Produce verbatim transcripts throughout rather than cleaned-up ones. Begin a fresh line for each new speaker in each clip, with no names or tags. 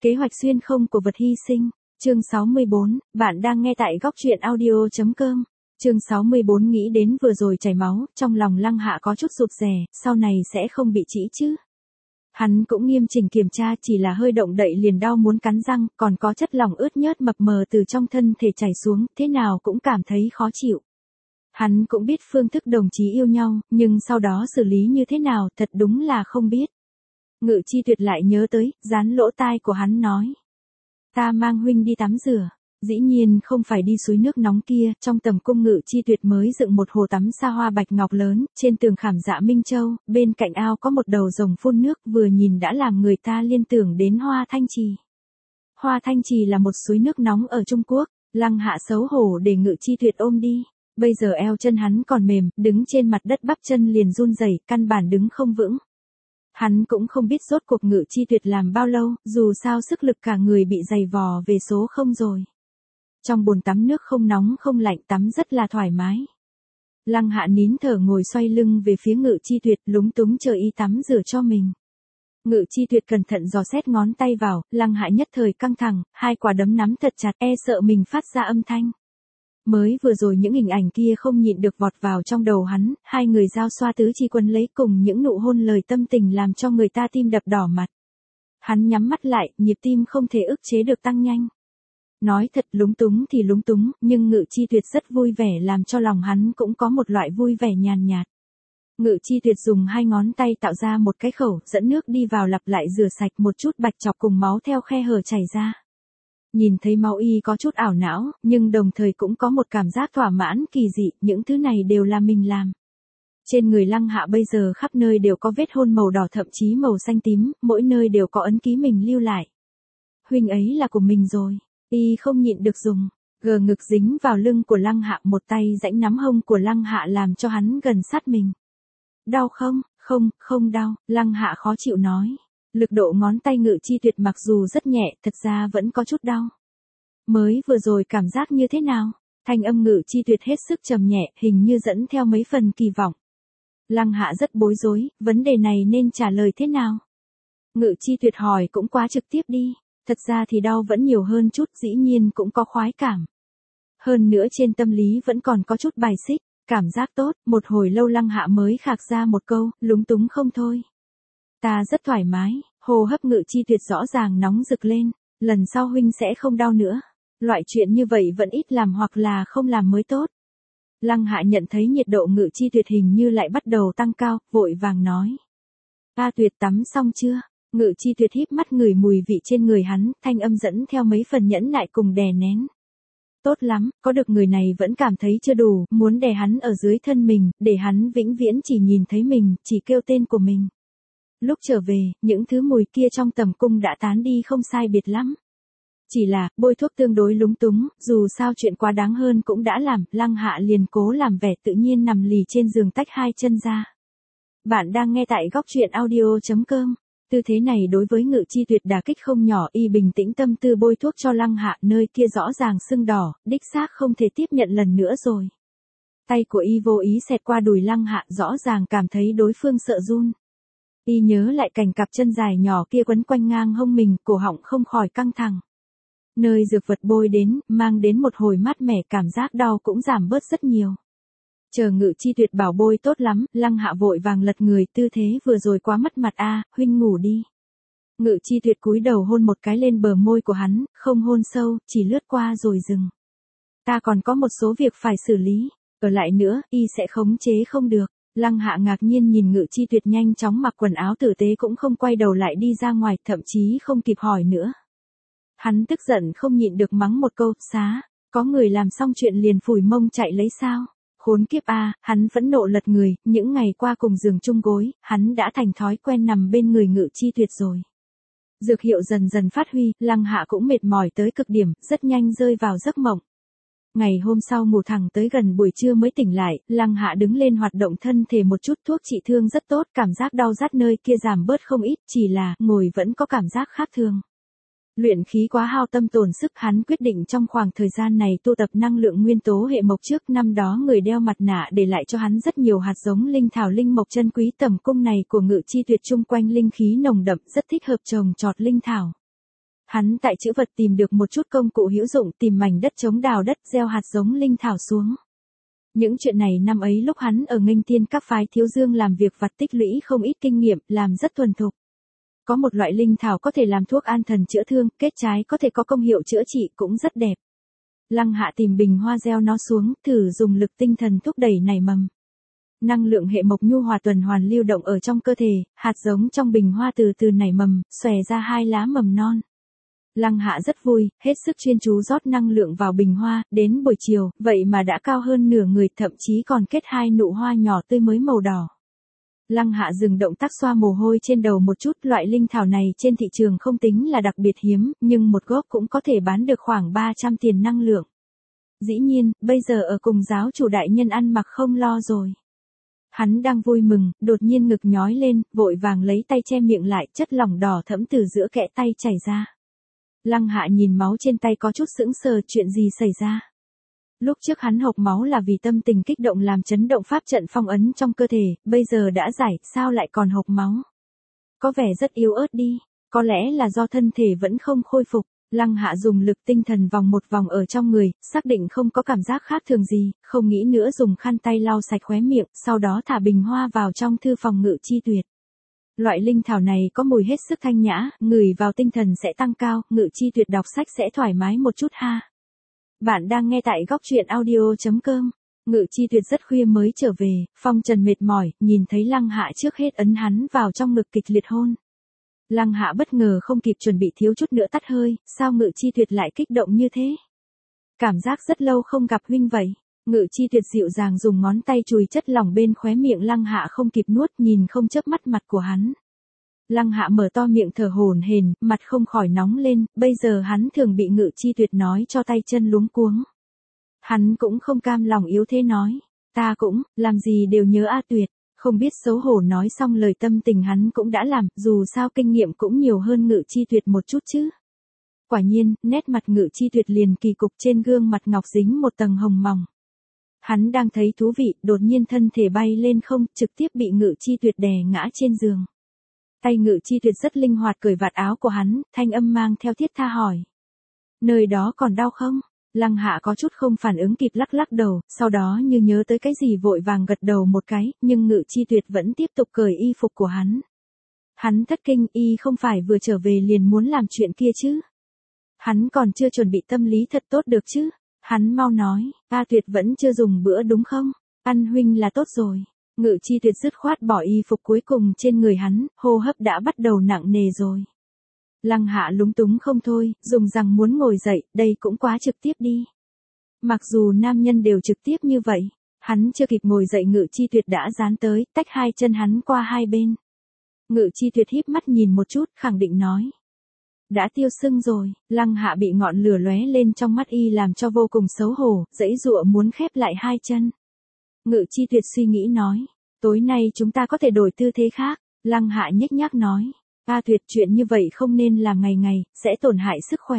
Kế hoạch xuyên không của vật hy sinh. Chương sáu mươi bốn, bạn đang nghe tại góc truyện audio chấm com. Chương sáu mươi bốn nghĩ đến vừa rồi chảy máu, trong lòng Lăng Hạ có chút rụt rè, sau này sẽ không bị trĩ chứ. Hắn cũng nghiêm chỉnh kiểm tra, chỉ là hơi động đậy liền đau muốn cắn răng, còn có chất lỏng ướt nhớt mập mờ từ trong thân thể chảy xuống, thế nào cũng cảm thấy khó chịu. Hắn cũng biết phương thức đồng chí yêu nhau, nhưng sau đó xử lý như thế nào thật đúng là không biết. Ngự Chi Tuyệt lại nhớ tới, dán lỗ tai của hắn nói. Ta mang huynh đi tắm rửa. Dĩ nhiên không phải đi suối nước nóng kia, trong tầm cung Ngự Chi Tuyệt mới dựng một hồ tắm sa hoa bạch ngọc lớn, trên tường khảm dạ Minh Châu, bên cạnh ao có một đầu rồng phun nước, vừa nhìn đã làm người ta liên tưởng đến Hoa Thanh Trì. Hoa Thanh Trì là một suối nước nóng ở Trung Quốc, Lăng Hạ xấu hổ để Ngự Chi Tuyệt ôm đi. Bây giờ eo chân hắn còn mềm, đứng trên mặt đất bắp chân liền run rẩy, căn bản đứng không vững. Hắn cũng không biết rốt cuộc Ngự Chi Tuyệt làm bao lâu, dù sao sức lực cả người bị dày vò về số không rồi. Trong bồn tắm nước không nóng không lạnh, tắm rất là thoải mái. Lăng Hạ nín thở ngồi xoay lưng về phía Ngự Chi Tuyệt, lúng túng chờ y tắm rửa cho mình. Ngự Chi Tuyệt cẩn thận dò xét ngón tay vào, Lăng Hạ nhất thời căng thẳng, hai quả đấm nắm thật chặt, e sợ mình phát ra âm thanh. Mới vừa rồi những hình ảnh kia không nhịn được vọt vào trong đầu hắn, hai người giao xoa tứ chi quân lấy cùng những nụ hôn lời tâm tình làm cho người ta tim đập đỏ mặt. Hắn nhắm mắt lại, nhịp tim không thể ức chế được tăng nhanh. Nói thật lúng túng thì lúng túng, nhưng Ngự Chi Tuyệt rất vui vẻ làm cho lòng hắn cũng có một loại vui vẻ nhàn nhạt. Ngự Chi Tuyệt dùng hai ngón tay tạo ra một cái khẩu, dẫn nước đi vào lặp lại rửa sạch một chút bạch chọc cùng máu theo khe hở chảy ra. Nhìn thấy máu y có chút ảo não, nhưng đồng thời cũng có một cảm giác thỏa mãn kỳ dị, những thứ này đều là mình làm. Trên người Lăng Hạ bây giờ khắp nơi đều có vết hôn màu đỏ thậm chí màu xanh tím, mỗi nơi đều có ấn ký mình lưu lại. Huynh ấy là của mình rồi, y không nhịn được dùng, gờ ngực dính vào lưng của Lăng Hạ, một tay giãy nắm hông của Lăng Hạ làm cho hắn gần sát mình. Đau không? Không, không đau, Lăng Hạ khó chịu nói. Lực độ ngón tay Ngự Chi Tuyệt mặc dù rất nhẹ, thật ra vẫn có chút đau. Mới vừa rồi cảm giác như thế nào? Thanh âm Ngự Chi Tuyệt hết sức trầm nhẹ, hình như dẫn theo mấy phần kỳ vọng. Lăng Hạ rất bối rối, vấn đề này nên trả lời thế nào? Ngự Chi Tuyệt hỏi cũng quá trực tiếp đi. Thật ra thì đau vẫn nhiều hơn chút, dĩ nhiên cũng có khoái cảm. Hơn nữa trên tâm lý vẫn còn có chút bài xích, cảm giác tốt, một hồi lâu Lăng Hạ mới khạc ra một câu, lúng túng không thôi. Ta rất thoải mái, hô hấp Ngự Chi Tuyệt rõ ràng nóng rực lên, lần sau huynh sẽ không đau nữa. Loại chuyện như vậy vẫn ít làm hoặc là không làm mới tốt. Lăng Hạ nhận thấy nhiệt độ Ngự Chi Tuyệt hình như lại bắt đầu tăng cao, vội vàng nói. A Tuyệt tắm xong chưa? Ngự Chi Tuyệt híp mắt ngửi mùi vị trên người hắn, thanh âm dẫn theo mấy phần nhẫn nại cùng đè nén. Tốt lắm, có được người này vẫn cảm thấy chưa đủ, muốn đè hắn ở dưới thân mình, để hắn vĩnh viễn chỉ nhìn thấy mình, chỉ kêu tên của mình. Lúc trở về, những thứ mùi kia trong tầm cung đã tán đi không sai biệt lắm. Chỉ là, bôi thuốc tương đối lúng túng, dù sao chuyện quá đáng hơn cũng đã làm, Lăng Hạ liền cố làm vẻ tự nhiên nằm lì trên giường tách hai chân ra. Bạn đang nghe tại góc truyện audio chấm com. Tư thế này đối với Ngự Chi Tuyệt đả kích không nhỏ, y bình tĩnh tâm tư bôi thuốc cho Lăng Hạ, nơi kia rõ ràng sưng đỏ, đích xác không thể tiếp nhận lần nữa rồi. Tay của y vô ý xẹt qua đùi Lăng Hạ, rõ ràng cảm thấy đối phương sợ run. Y nhớ lại cảnh cặp chân dài nhỏ kia quấn quanh ngang hông mình, cổ họng không khỏi căng thẳng. Nơi dược vật bôi đến, mang đến một hồi mát mẻ, cảm giác đau cũng giảm bớt rất nhiều. Chờ Ngự Chi Tuyệt bảo bôi tốt lắm, Lăng Hạ vội vàng lật người, tư thế vừa rồi quá mất mặt a, huynh ngủ đi. Ngự Chi Tuyệt cúi đầu hôn một cái lên bờ môi của hắn, không hôn sâu, chỉ lướt qua rồi dừng. Ta còn có một số việc phải xử lý, ở lại nữa, y sẽ khống chế không được. Lăng Hạ ngạc nhiên nhìn Ngự Chi Tuyệt nhanh chóng mặc quần áo tử tế cũng không quay đầu lại đi ra ngoài, thậm chí không kịp hỏi nữa. Hắn tức giận không nhịn được mắng một câu, xá, có người làm xong chuyện liền phủi mông chạy lấy sao? Khốn kiếp a, hắn phẫn nộ lật người, những ngày qua cùng giường chung gối, hắn đã thành thói quen nằm bên người Ngự Chi Tuyệt rồi. Dược hiệu dần dần phát huy, Lăng Hạ cũng mệt mỏi tới cực điểm, rất nhanh rơi vào giấc mộng. Ngày hôm sau ngủ thẳng tới gần buổi trưa mới tỉnh lại, Lăng Hạ đứng lên hoạt động thân thể một chút, thuốc trị thương rất tốt, cảm giác đau rát nơi kia giảm bớt không ít, chỉ là ngồi vẫn có cảm giác khác thường. Luyện khí quá hao tâm tổn sức, hắn quyết định trong khoảng thời gian này tu tập năng lượng nguyên tố hệ mộc. Trước năm đó người đeo mặt nạ để lại cho hắn rất nhiều hạt giống linh thảo linh mộc chân quý, tầm cung này của Ngự Chi Tuyệt chung quanh linh khí nồng đậm, rất thích hợp trồng trọt linh thảo. Hắn tại trữ vật tìm được một chút công cụ hữu dụng, tìm mảnh đất trống đào đất, gieo hạt giống linh thảo xuống. Những chuyện này năm ấy lúc hắn ở nghênh tiên các phái thiếu dương làm việc vặt tích lũy không ít kinh nghiệm, làm rất thuần thục. Có một loại linh thảo có thể làm thuốc an thần chữa thương, kết trái có thể có công hiệu chữa trị cũng rất đẹp. Lăng Hạ tìm bình hoa gieo nó xuống, thử dùng lực tinh thần thúc đẩy nảy mầm. Năng lượng hệ mộc nhu hòa tuần hoàn lưu động ở trong cơ thể, hạt giống trong bình hoa từ từ nảy mầm, xòe ra hai lá mầm non. Lăng Hạ rất vui, hết sức chuyên chú rót năng lượng vào bình hoa, đến buổi chiều, vậy mà đã cao hơn nửa người, thậm chí còn kết hai nụ hoa nhỏ tươi mới màu đỏ. Lăng Hạ dừng động tác xoa mồ hôi trên đầu một chút, loại linh thảo này trên thị trường không tính là đặc biệt hiếm, nhưng một gốc cũng có thể bán được khoảng ba trăm tiền năng lượng. Dĩ nhiên, bây giờ ở cùng giáo chủ đại nhân ăn mặc không lo rồi. Hắn đang vui mừng, đột nhiên ngực nhói lên, vội vàng lấy tay che miệng lại, chất lỏng đỏ thẫm từ giữa kẽ tay chảy ra. Lăng Hạ nhìn máu trên tay có chút sững sờ, chuyện gì xảy ra? Lúc trước hắn hộc máu là vì tâm tình kích động làm chấn động pháp trận phong ấn trong cơ thể, bây giờ đã giải, sao lại còn hộc máu? Có vẻ rất yếu ớt đi, có lẽ là do thân thể vẫn không khôi phục. Lăng Hạ dùng lực tinh thần vòng một vòng ở trong người, xác định không có cảm giác khác thường gì, không nghĩ nữa dùng khăn tay lau sạch khóe miệng, sau đó thả bình hoa vào trong thư phòng Ngự Chi Tuyệt. Loại linh thảo này có mùi hết sức thanh nhã, ngửi vào tinh thần sẽ tăng cao, Ngự Chi Tuyệt đọc sách sẽ thoải mái một chút ha. Bạn đang nghe tại góc truyện audio chấm com. Ngự Chi Tuyệt rất khuya mới trở về, phong trần mệt mỏi, nhìn thấy Lăng Hạ trước hết ấn hắn vào trong ngực kịch liệt hôn. Lăng Hạ bất ngờ không kịp chuẩn bị thiếu chút nữa tắt hơi, sao Ngự Chi Tuyệt lại kích động như thế? Cảm giác rất lâu không gặp huynh vậy. Ngự Chi Tuyệt dịu dàng dùng ngón tay chùi chất lỏng bên khóe miệng Lăng Hạ không kịp nuốt, nhìn không chớp mắt mặt của hắn. Lăng Hạ mở to miệng thở hổn hển, mặt không khỏi nóng lên, bây giờ hắn thường bị Ngự Chi Tuyệt nói cho tay chân luống cuống. Hắn cũng không cam lòng yếu thế nói, ta cũng, làm gì đều nhớ A Tuyệt. Không biết xấu hổ nói xong lời tâm tình hắn cũng đã làm, dù sao kinh nghiệm cũng nhiều hơn Ngự Chi Tuyệt một chút chứ. Quả nhiên, nét mặt Ngự Chi Tuyệt liền kỳ cục, trên gương mặt ngọc dính một tầng hồng mỏng. Hắn đang thấy thú vị, đột nhiên thân thể bay lên không, trực tiếp bị Ngự Chi Tuyệt đè ngã trên giường. Tay Ngự Chi Tuyệt rất linh hoạt cởi vạt áo của hắn, thanh âm mang theo thiết tha hỏi. Nơi đó còn đau không? Lăng Hạ có chút không phản ứng kịp, lắc lắc đầu, sau đó như nhớ tới cái gì vội vàng gật đầu một cái, nhưng Ngự Chi Tuyệt vẫn tiếp tục cởi y phục của hắn. Hắn thất kinh, y không phải vừa trở về liền muốn làm chuyện kia chứ? Hắn còn chưa chuẩn bị tâm lý thật tốt được chứ? Hắn mau nói, A Tuyệt vẫn chưa dùng bữa đúng không? Ăn huynh là tốt rồi. Ngự Chi Tuyệt dứt khoát bỏ y phục cuối cùng trên người hắn, hô hấp đã bắt đầu nặng nề rồi. Lăng Hạ lúng túng không thôi, dùng rằng muốn ngồi dậy, đây cũng quá trực tiếp đi. Mặc dù nam nhân đều trực tiếp như vậy, hắn chưa kịp ngồi dậy Ngự Chi Tuyệt đã dán tới, tách hai chân hắn qua hai bên. Ngự Chi Tuyệt híp mắt nhìn một chút, khẳng định nói. Đã tiêu sưng rồi, Lăng Hạ bị ngọn lửa lóe lên trong mắt y làm cho vô cùng xấu hổ, dãy dụa muốn khép lại hai chân. Ngự Chi Tuyệt suy nghĩ nói, tối nay chúng ta có thể đổi tư thế khác. Lăng Hạ nhếch nhác nói. A Tuyệt, chuyện như vậy không nên làm ngày ngày, sẽ tổn hại sức khỏe.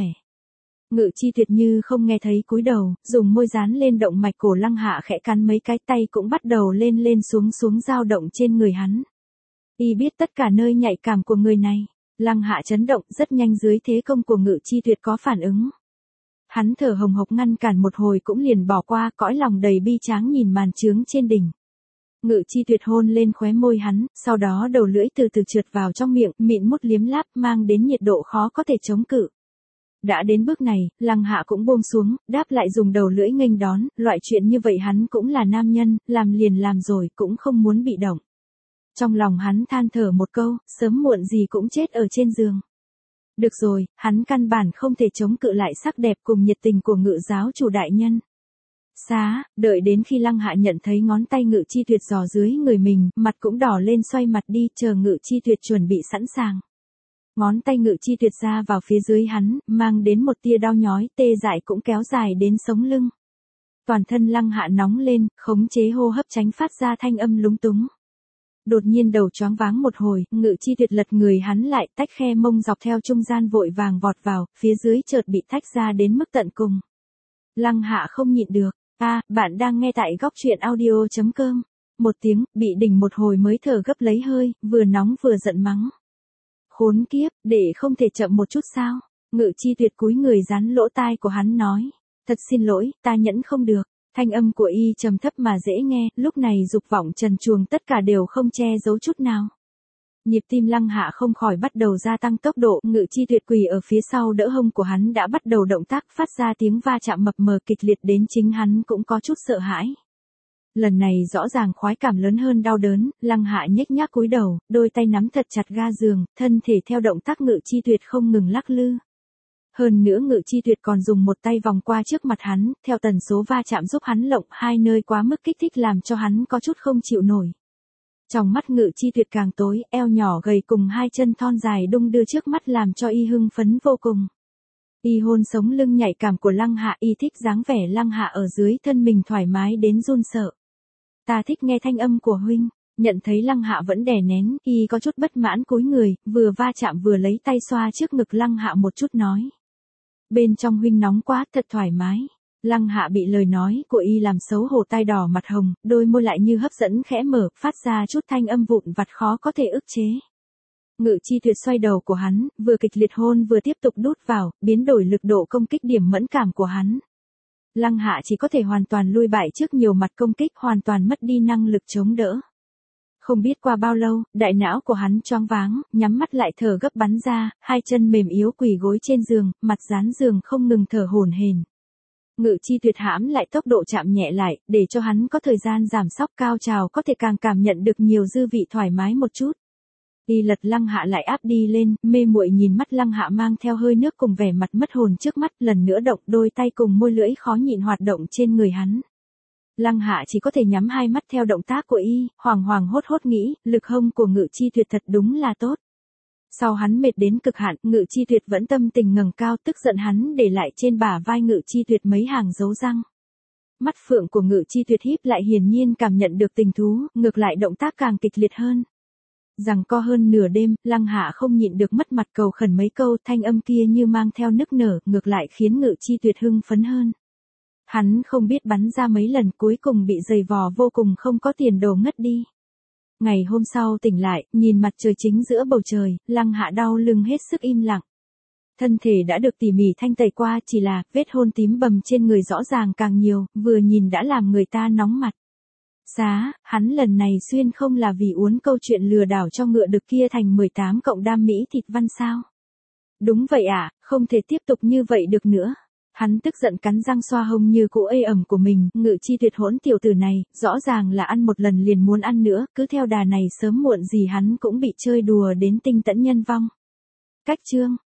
Ngự Chi Tuyệt như không nghe thấy, cúi đầu, dùng môi dán lên động mạch cổ Lăng Hạ khẽ cắn mấy cái, tay cũng bắt đầu lên lên xuống xuống dao động trên người hắn. Y biết tất cả nơi nhạy cảm của người này. Lăng Hạ chấn động, rất nhanh dưới thế công của Ngự Chi Tuyệt có phản ứng. Hắn thở hồng hộc ngăn cản một hồi cũng liền bỏ qua, cõi lòng đầy bi tráng nhìn màn chướng trên đỉnh. Ngự Chi Tuyệt hôn lên khóe môi hắn, sau đó đầu lưỡi từ từ trượt vào trong miệng, mịn mút liếm láp, mang đến nhiệt độ khó có thể chống cự. Đã đến bước này, Lăng Hạ cũng buông xuống, đáp lại dùng đầu lưỡi nghênh đón, loại chuyện như vậy hắn cũng là nam nhân, làm liền làm rồi, cũng không muốn bị động. Trong lòng hắn than thở một câu, sớm muộn gì cũng chết ở trên giường. Được rồi, hắn căn bản không thể chống cự lại sắc đẹp cùng nhiệt tình của Ngự giáo chủ đại nhân. Xá, đợi đến khi Lăng Hạ nhận thấy ngón tay Ngự Chi Tuyệt dò dưới người mình, mặt cũng đỏ lên, xoay mặt đi, chờ Ngự Chi Tuyệt chuẩn bị sẵn sàng. Ngón tay Ngự Chi Tuyệt ra vào phía dưới hắn, mang đến một tia đau nhói, tê dại cũng kéo dài đến sống lưng. Toàn thân Lăng Hạ nóng lên, khống chế hô hấp tránh phát ra thanh âm lúng túng. Đột nhiên đầu choáng váng một hồi, Ngự Chi Tuyệt lật người hắn lại, tách khe mông dọc theo trung gian vội vàng vọt vào, phía dưới chợt bị tách ra đến mức tận cùng. Lăng Hạ không nhịn được. A, à, bạn đang nghe tại góc truyện audio chấm com. Một tiếng, bị đỉnh một hồi mới thở gấp lấy hơi, vừa nóng vừa giận mắng. Khốn kiếp, để không thể chậm một chút sao? Ngự Chi Tuyệt cúi người dán lỗ tai của hắn nói. Thật xin lỗi, ta nhẫn không được. Thanh âm của y trầm thấp mà dễ nghe, lúc này dục vọng trần truồng tất cả đều không che giấu chút nào. Nhịp tim Lăng Hạ không khỏi bắt đầu gia tăng tốc độ, Ngự Chi Tuyệt quỳ ở phía sau đỡ hông của hắn đã bắt đầu động tác phát ra tiếng va chạm mập mờ kịch liệt đến chính hắn cũng có chút sợ hãi. Lần này rõ ràng khoái cảm lớn hơn đau đớn, Lăng Hạ nhếch nhác cúi đầu, đôi tay nắm thật chặt ga giường, thân thể theo động tác Ngự Chi Tuyệt không ngừng lắc lư. Hơn nữa Ngự Chi Tuyệt còn dùng một tay vòng qua trước mặt hắn, theo tần số va chạm giúp hắn lộng hai nơi quá mức kích thích làm cho hắn có chút không chịu nổi. Trong mắt Ngự Chi Tuyệt càng tối, eo nhỏ gầy cùng hai chân thon dài đung đưa trước mắt làm cho y hưng phấn vô cùng. Y hôn sống lưng nhạy cảm của Lăng Hạ, y thích dáng vẻ Lăng Hạ ở dưới thân mình thoải mái đến run sợ. Ta thích nghe thanh âm của huynh. Nhận thấy Lăng Hạ vẫn đè nén, y có chút bất mãn cúi người, vừa va chạm vừa lấy tay xoa trước ngực Lăng Hạ một chút nói. Bên trong huynh nóng quá, thật thoải mái. Lăng Hạ bị lời nói của y làm xấu hổ tai đỏ mặt hồng, đôi môi lại như hấp dẫn khẽ mở, phát ra chút thanh âm vụn vặt khó có thể ức chế. Ngự Chi Tuyệt xoay đầu của hắn, vừa kịch liệt hôn vừa tiếp tục đút vào, biến đổi lực độ công kích điểm mẫn cảm của hắn. Lăng Hạ chỉ có thể hoàn toàn lui bại trước nhiều mặt công kích, hoàn toàn mất đi năng lực chống đỡ. Không biết qua bao lâu, đại não của hắn choáng váng, nhắm mắt lại thở gấp bắn ra, hai chân mềm yếu quỳ gối trên giường, mặt dán giường không ngừng thở hổn hển. Ngự Chi Tuyệt hãm lại tốc độ chạm nhẹ lại, để cho hắn có thời gian giảm sóc cao trào có thể càng cảm nhận được nhiều dư vị thoải mái một chút. Y lật Lăng Hạ lại áp đi lên, mê muội nhìn mắt Lăng Hạ mang theo hơi nước cùng vẻ mặt mất hồn trước mắt, lần nữa động đôi tay cùng môi lưỡi khó nhịn hoạt động trên người hắn. Lăng Hạ chỉ có thể nhắm hai mắt theo động tác của y, hoàng hoàng hốt hốt nghĩ, lực hông của Ngự Chi Tuyệt thật đúng là tốt. Sau hắn mệt đến cực hạn, Ngự Chi Tuyệt vẫn tâm tình ngẩng cao, tức giận hắn để lại trên bả vai Ngự Chi Tuyệt mấy hàng dấu răng. Mắt phượng của Ngự Chi Tuyệt híp lại hiển nhiên cảm nhận được tình thú, ngược lại động tác càng kịch liệt hơn. Giằng co hơn nửa đêm, Lăng Hạ không nhịn được mất mặt cầu khẩn mấy câu, thanh âm kia như mang theo nức nở, ngược lại khiến Ngự Chi Tuyệt hưng phấn hơn. Hắn không biết bắn ra mấy lần, cuối cùng bị giày vò vô cùng không có tiền đồ ngất đi. Ngày hôm sau tỉnh lại, nhìn mặt trời chính giữa bầu trời, Lăng Hạ đau lưng hết sức im lặng. Thân thể đã được tỉ mỉ thanh tẩy qua, chỉ là vết hôn tím bầm trên người rõ ràng càng nhiều, vừa nhìn đã làm người ta nóng mặt. Giá, hắn lần này xuyên không là vì uốn câu chuyện lừa đảo cho ngựa được kia thành mười tám cộng đam mỹ thịt văn sao? Đúng vậy ạ, à, không thể tiếp tục như vậy được nữa. Hắn tức giận cắn răng xoa hông như cũ ê ẩm của mình, Ngự Chi Tuyệt hỗn tiểu tử này, rõ ràng là ăn một lần liền muốn ăn nữa, cứ theo đà này sớm muộn gì hắn cũng bị chơi đùa đến tinh tẫn nhân vong. Cách chương